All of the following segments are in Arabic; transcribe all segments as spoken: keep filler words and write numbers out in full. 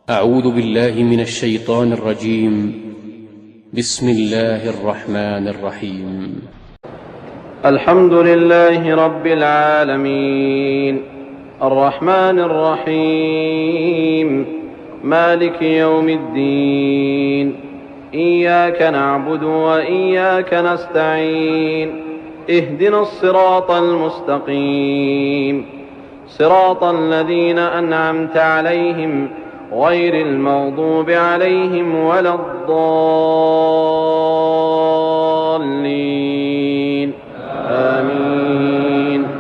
أعوذ بالله من الشيطان الرجيم. بسم الله الرحمن الرحيم. الحمد لله رب العالمين، الرحمن الرحيم، مالك يوم الدين، إياك نعبد وإياك نستعين، اهدنا الصراط المستقيم، صراط الذين أنعمت عليهم غير المغضوب عليهم ولا الضالين، آمين.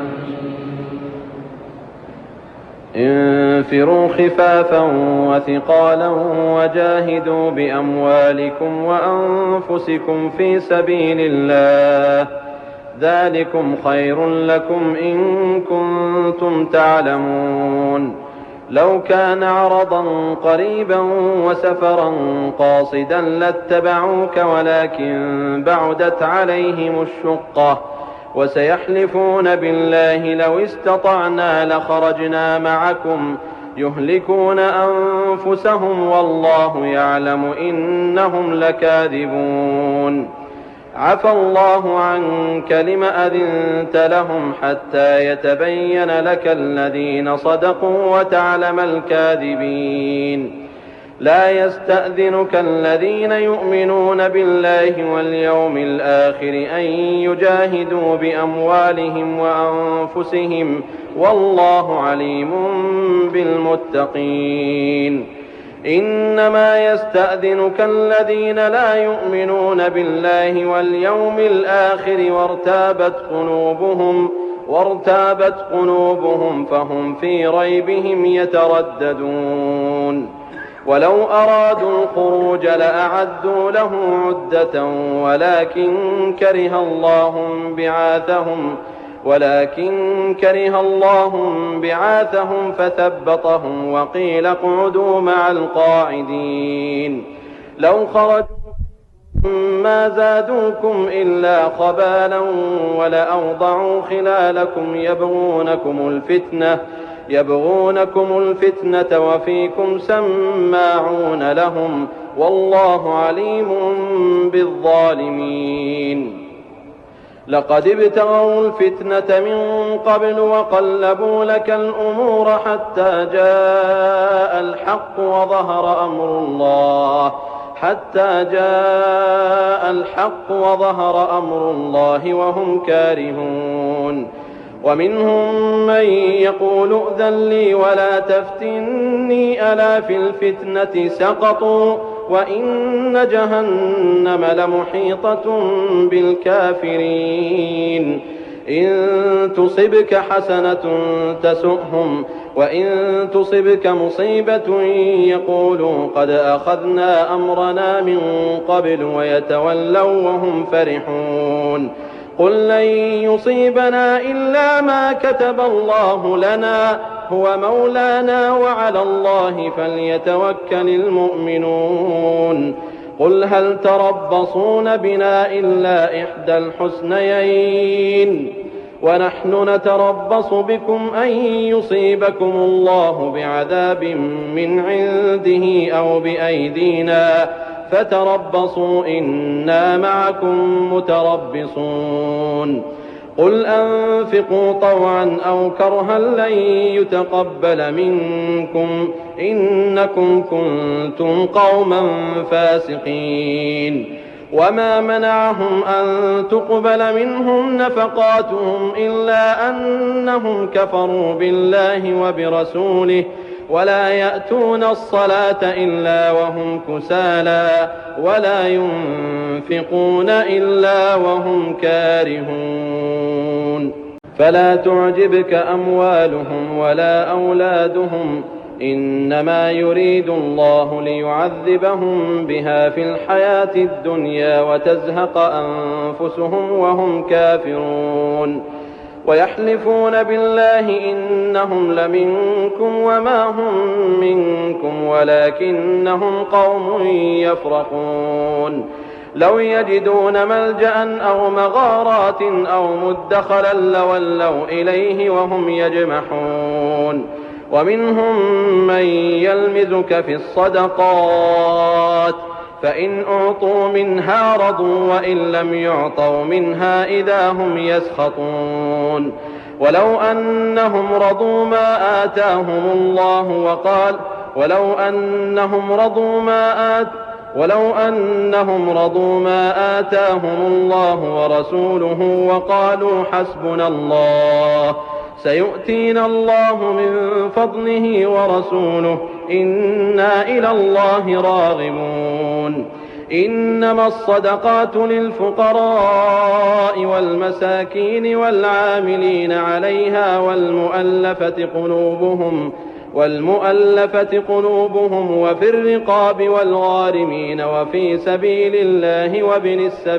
انفروا خفافا وثقالا وجاهدوا بأموالكم وأنفسكم في سبيل الله، ذلكم خير لكم إن كنتم تعلمون. لو كان عرضا قريبا وسفرا قاصدا لاتبعوك ولكن بعدت عليهم الشقة، وسيحلفون بالله لو استطعنا لخرجنا معكم يهلكون أنفسهم والله يعلم إنهم لكاذبون. عفى الله عنك لم أذنت لهم حتى يتبين لك الذين صدقوا وتعلم الكاذبين. لا يستأذنك الذين يؤمنون بالله واليوم الآخر أن يجاهدوا بأموالهم وأنفسهم والله عليم بالمتقين. إنما يستأذنك الذين لا يؤمنون بالله واليوم الآخر وارتابت قلوبهم وارتابت قلوبهم فهم في ريبهم يترددون. ولو أرادوا الخروج لأعدوا له عدة ولكن كره الله بعاثهم ولكن كره الله بعاثهم فثبطهم وقيل اقعدوا مع القاعدين. لو خرجوا ما زادوكم إلا خبالا ولأوضعوا خلالكم يبغونكم الفتنة يبغونكم الفتنة وفيكم سماعون لهم والله عليم بالظالمين. لقد ابتغوا الفتنة من قبل وقلبوا لك الأمور حتى جاء الحق وظهر أمر الله حتى جاء الحق وظهر أمر الله وهم كارهون. ومنهم من يقول ائذن لي ولا تفتني ألا في الفتنة سقطوا وإن جهنم لمحيطة بالكافرين. إن تصبك حسنة تسؤهم وإن تصبك مصيبة يقولوا قد أخذنا أمرنا من قبل ويتولوا وهم فرحون. قل لن يصيبنا إلا ما كتب الله لنا هو مولانا وعلى الله فليتوكل المؤمنون. قل هل تربصون بنا إلا إحدى الحسنيين ونحن نتربص بكم أن يصيبكم الله بعذاب من عنده أو بأيدينا فتربصوا إنا معكم متربصون. قل أنفقوا طوعا أو كرها لن يتقبل منكم إنكم كنتم قوما فاسقين. وما منعهم أن تقبل منهم نفقاتهم إلا أنهم كفروا بالله وبرسوله ولا يأتون الصلاة إلا وهم كسالى ولا ينفقون إلا وهم كارهون. فلا تعجبك أموالهم ولا أولادهم إنما يريد الله ليعذبهم بها في الحياة الدنيا وتزهق أنفسهم وهم كافرون. ويحلفون بالله إنهم لمنكم وما هم منكم ولكنهم قوم يفرقون. لو يجدون ملجأ أو مغارات أو مدخلا لولوا إليه وهم يجمحون. ومنهم من يلمزك في الصدقات فإن أعطوا منها رضوا وإن لم يعطوا منها إذا هم يسخطون ولو أنهم رضوا ما آتاهم الله وقال ولو أنهم رضوا ما آت ولو أنهم رضوا ما آتاهم الله ورسوله وقالوا حسبنا الله سيؤتينا الله من فضله ورسوله إنا إلى الله راغبون إنما الصدقات للفقراء والمساكين والعاملين عليها والمؤلفة قلوبهم والمؤلفة قلوبهم وفي الرقاب والغارمين وفي سبيل الله وابن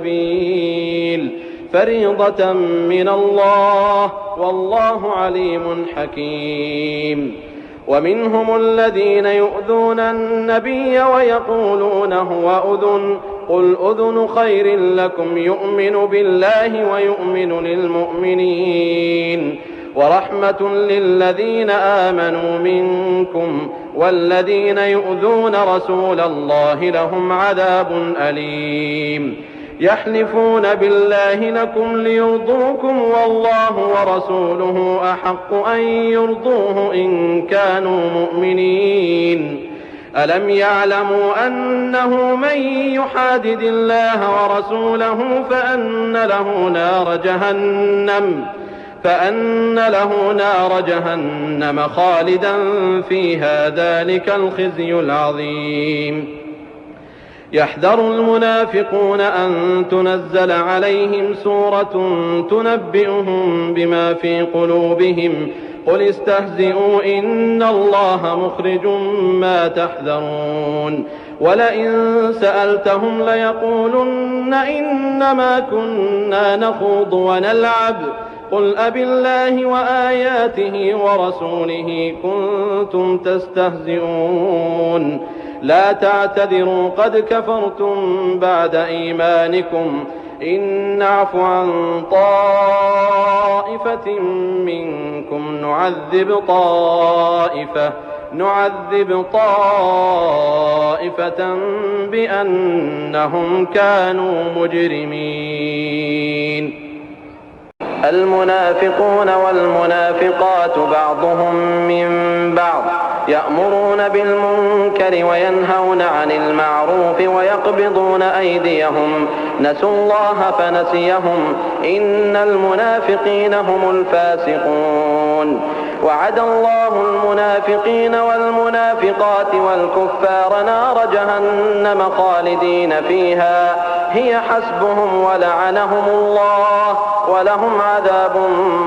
السبيل فريضة من الله والله عليم حكيم ومنهم الذين يؤذون النبي ويقولون هو أذن قل أذن خير لكم يؤمن بالله ويؤمن للمؤمنين ورحمة للذين آمنوا منكم والذين يؤذون رسول الله لهم عذاب أليم يحلفون بالله لكم ليرضوكم والله ورسوله أحق أن يرضوه إن كانوا مؤمنين ألم يعلموا أنه من يحادد الله ورسوله فأن له نار جهنم فأن له نار جهنم خالدا فيها ذلك الخزي العظيم يحذر المنافقون أن تنزل عليهم سورة تنبئهم بما في قلوبهم قل استهزئوا إن الله مخرج ما تحذرون ولئن سألتهم ليقولن إنما كنا نخوض ونلعب قل أبالله وآياته ورسوله كنتم تستهزئون لا تعتذروا قد كفرتم بعد إيمانكم إن نعف عن طائفة منكم نعذب طائفة نعذب طائفة بأنهم كانوا مجرمين المنافقون والمنافقات بعضهم من بعض يأمرون بالمنكر وينهون عن المعروف ويقبضون أيديهم نسوا الله فنسيهم إن المنافقين هم الفاسقون وعد الله المنافقين والمنافقات والكفار نار جهنم خالدين فيها هي حسبهم ولعنهم الله ولهم عذاب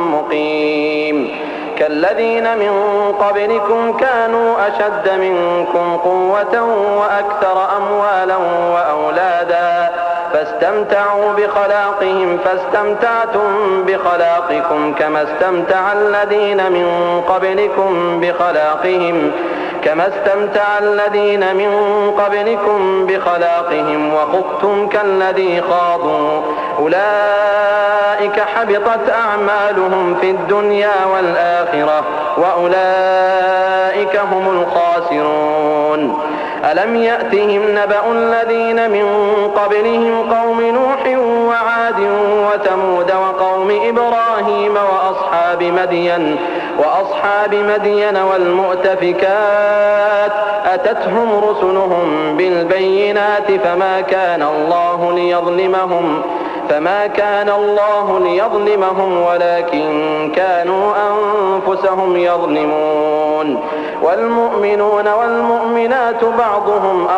مقيم كالذين من قبلكم كانوا أشد منكم قوة وأكثر أموالا وأولادا فاستمتعوا بخلاقهم فاستمتعتم بخلاقكم كما استمتع الذين من قبلكم بخلاقهم كما استمتع الذين من قبلكم بخلاقهم وخضتم كالذي خاضوا أولئك حبطت أعمالهم في الدنيا والآخرة وأولئك هم الخاسرون ألم يأتهم نبأ الذين من قبلهم قوم نوح وعاد وثمود وقوم إبراهيم وأصحاب مدين وأصحاب مدين والمؤتفكات أتتهم رسلهم بالبينات فما كان الله ليظلمهم فما كان الله ليظلمهم ولكن كانوا أنفسهم يظلمون والمؤمنون والمؤمنات بعضهم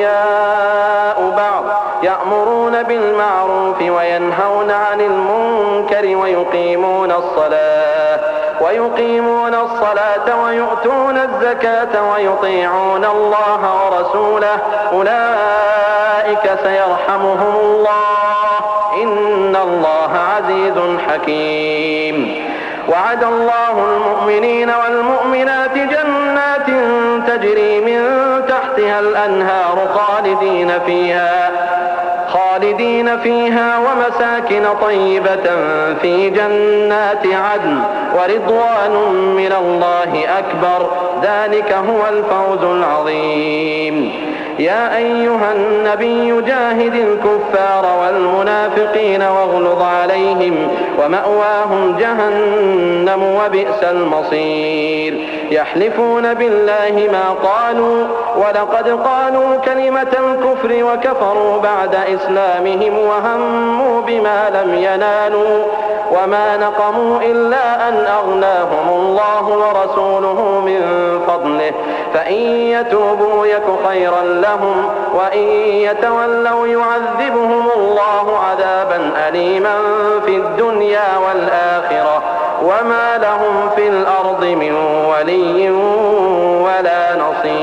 أولياء بعض يأمرون بالمعروف وينهون عن المنكر ويقيمون الصلاة ويقيمون الصلاة ويؤتون الزكاة ويطيعون الله ورسوله أولئك سيرحمهم الله إن الله عزيز حكيم وعد الله المؤمنين والمؤمنات جنات تجري من تحتها الأنهار خالدين فيها خالدين فيها ومساكن طيبة في جنات عدن ورضوان من الله أكبر ذلك هو الفوز العظيم. يا أيها النبي جاهد الكفار والمنافقين واغلظ عليهم ومأواهم جهنم وبئس المصير. يحلفون بالله ما قالوا ولقد قالوا كلمة الكفر وكفروا بعد إسلامهم وهموا بما لم ينالوا وما نقموا إلا أن أغناهم الله ورسوله من فضله فإن يتوبوا يك خيرا لهم وإن يتولوا يعذبهم الله عذابا أليما في الدنيا والآخرة وما لهم في الأرض من ولي ولا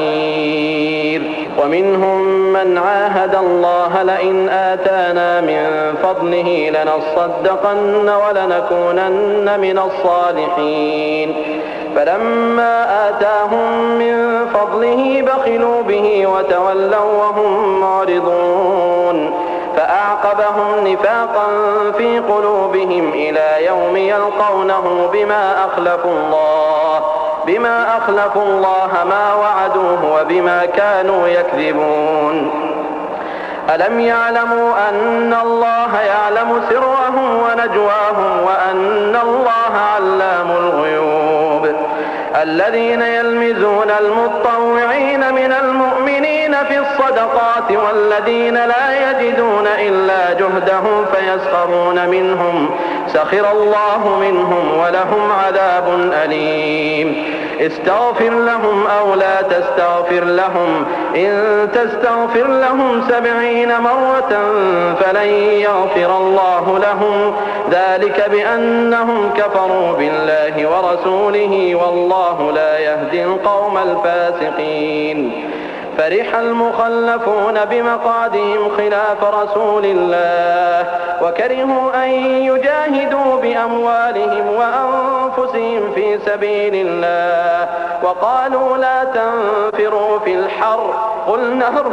نصير. ومنهم من عاهد الله لئن آتانا من فضله لنصدقن ولنكونن من الصالحين فلما آتاهم من فضله بخلوا به وتولوا وهم معرضون فأعقبهم نفاقا في قلوبهم إلى يوم يلقونه بما أخلفوا الله بما أخلفوا الله ما وعدوه وبما كانوا يكذبون. ألم يعلموا أن الله يعلم سرهم ونجواهم وأن الله علام الغيوب. الذين يلمزون المطوعين من المؤمنين في الصدقات والذين لا يجدون إلا جهدهم فيسخرون منهم سخر الله منهم ولهم عذاب أليم. استغفر لهم أو لا تستغفر لهم إن تستغفر لهم سبعين مرة فلن يغفر الله لهم ذلك بأنهم كفروا بالله ورسوله والله لا يهدي القوم الفاسقين. فرح المخلفون بمقعدهم خلاف رسول الله وكرهوا أن يجاهدوا بأموالهم وأنفسهم في سبيل الله وقالوا لا تنفروا في الحر قل نار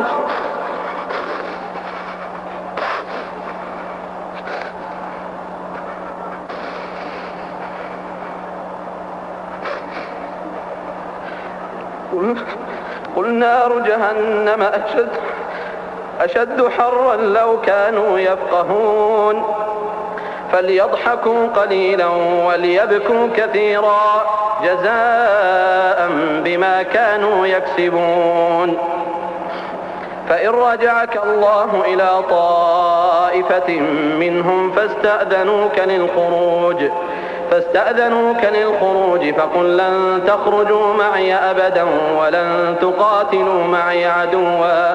قل نار جهنم أشد, أشد حرا لو كانوا يفقهون فليضحكوا قليلا وليبكوا كثيرا جزاء بما كانوا يكسبون. فإن رجعك الله إلى طائفة منهم فاستأذنوك للخروج فاستأذنوك للخروج فقل لن تخرجوا معي أبدا ولن تقاتلوا معي عدوا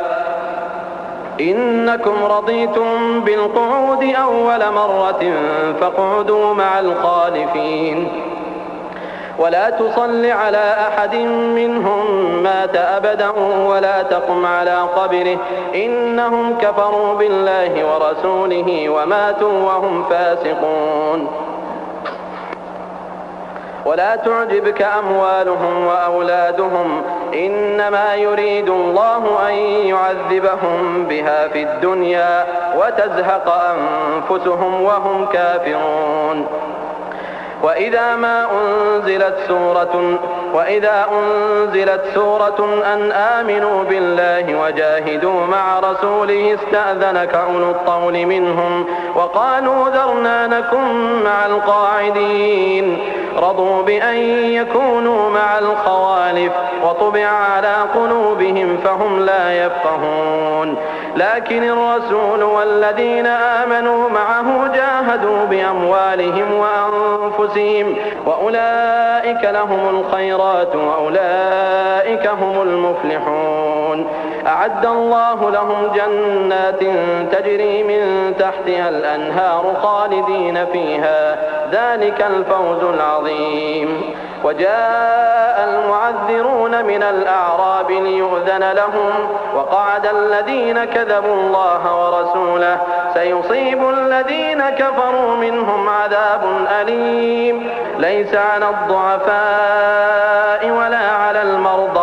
إنكم رضيتم بالقعود أول مرة فاقعدوا مع الخالفين ولا تصل على أحد منهم مات أبدا ولا تقم على قبره إنهم كفروا بالله ورسوله وماتوا وهم فاسقون. ولا تعجبك أموالهم وأولادهم إنما يريد الله أن يعذبهم بها في الدنيا وتزهق أنفسهم وهم كافرون. وإذا ما أنزلت سورة وإذا أنزلت سورة أن آمنوا بالله وجاهدوا مع رسوله استأذنك أولو الطول منهم وقالوا ذرنا نكن مع القاعدين رضوا بأن يكونوا مع الخوالف وطبع على قلوبهم فهم لا يفقهون. لكن الرسول والذين آمنوا معه جاهدوا بأموالهم وأنفسهم وأولئك لهم الخيرات وأولئك هم المفلحون. أعد الله لهم جنات تجري من تحتها الأنهار خالدين فيها ذلك الفوز العظيم. وجاء المعذرون من الأعراب ليؤذن لهم وقعد الذين كذبوا الله ورسوله سيصيب الذين كفروا منهم عذاب أليم. ليس على الضعفاء ولا على المرضى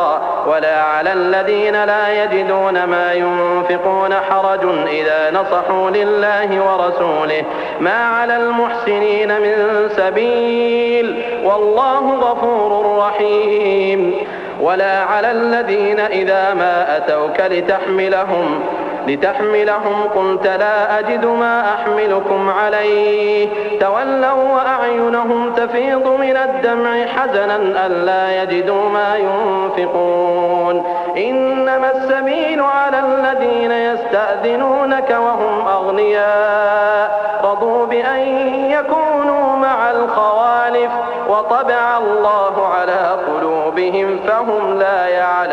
ولا على الذين لا يجدون ما ينفقون حرج إذا نصحوا لله ورسوله ما على المحسنين من سبيل والله غفور رحيم. ولا على الذين إذا ما أتوك لتحملهم لتحملهم قلت لا أجد ما أحملكم عليه تولوا وأعينهم تفيض من الدمع حزنا ألا يجدوا ما ينفقون. إنما السبيل على الذين يستأذنونك وهم أغنياء رضوا بأن يكونوا مع الخوالف وطبع الله على قلوبهم فهم لا يعلمون.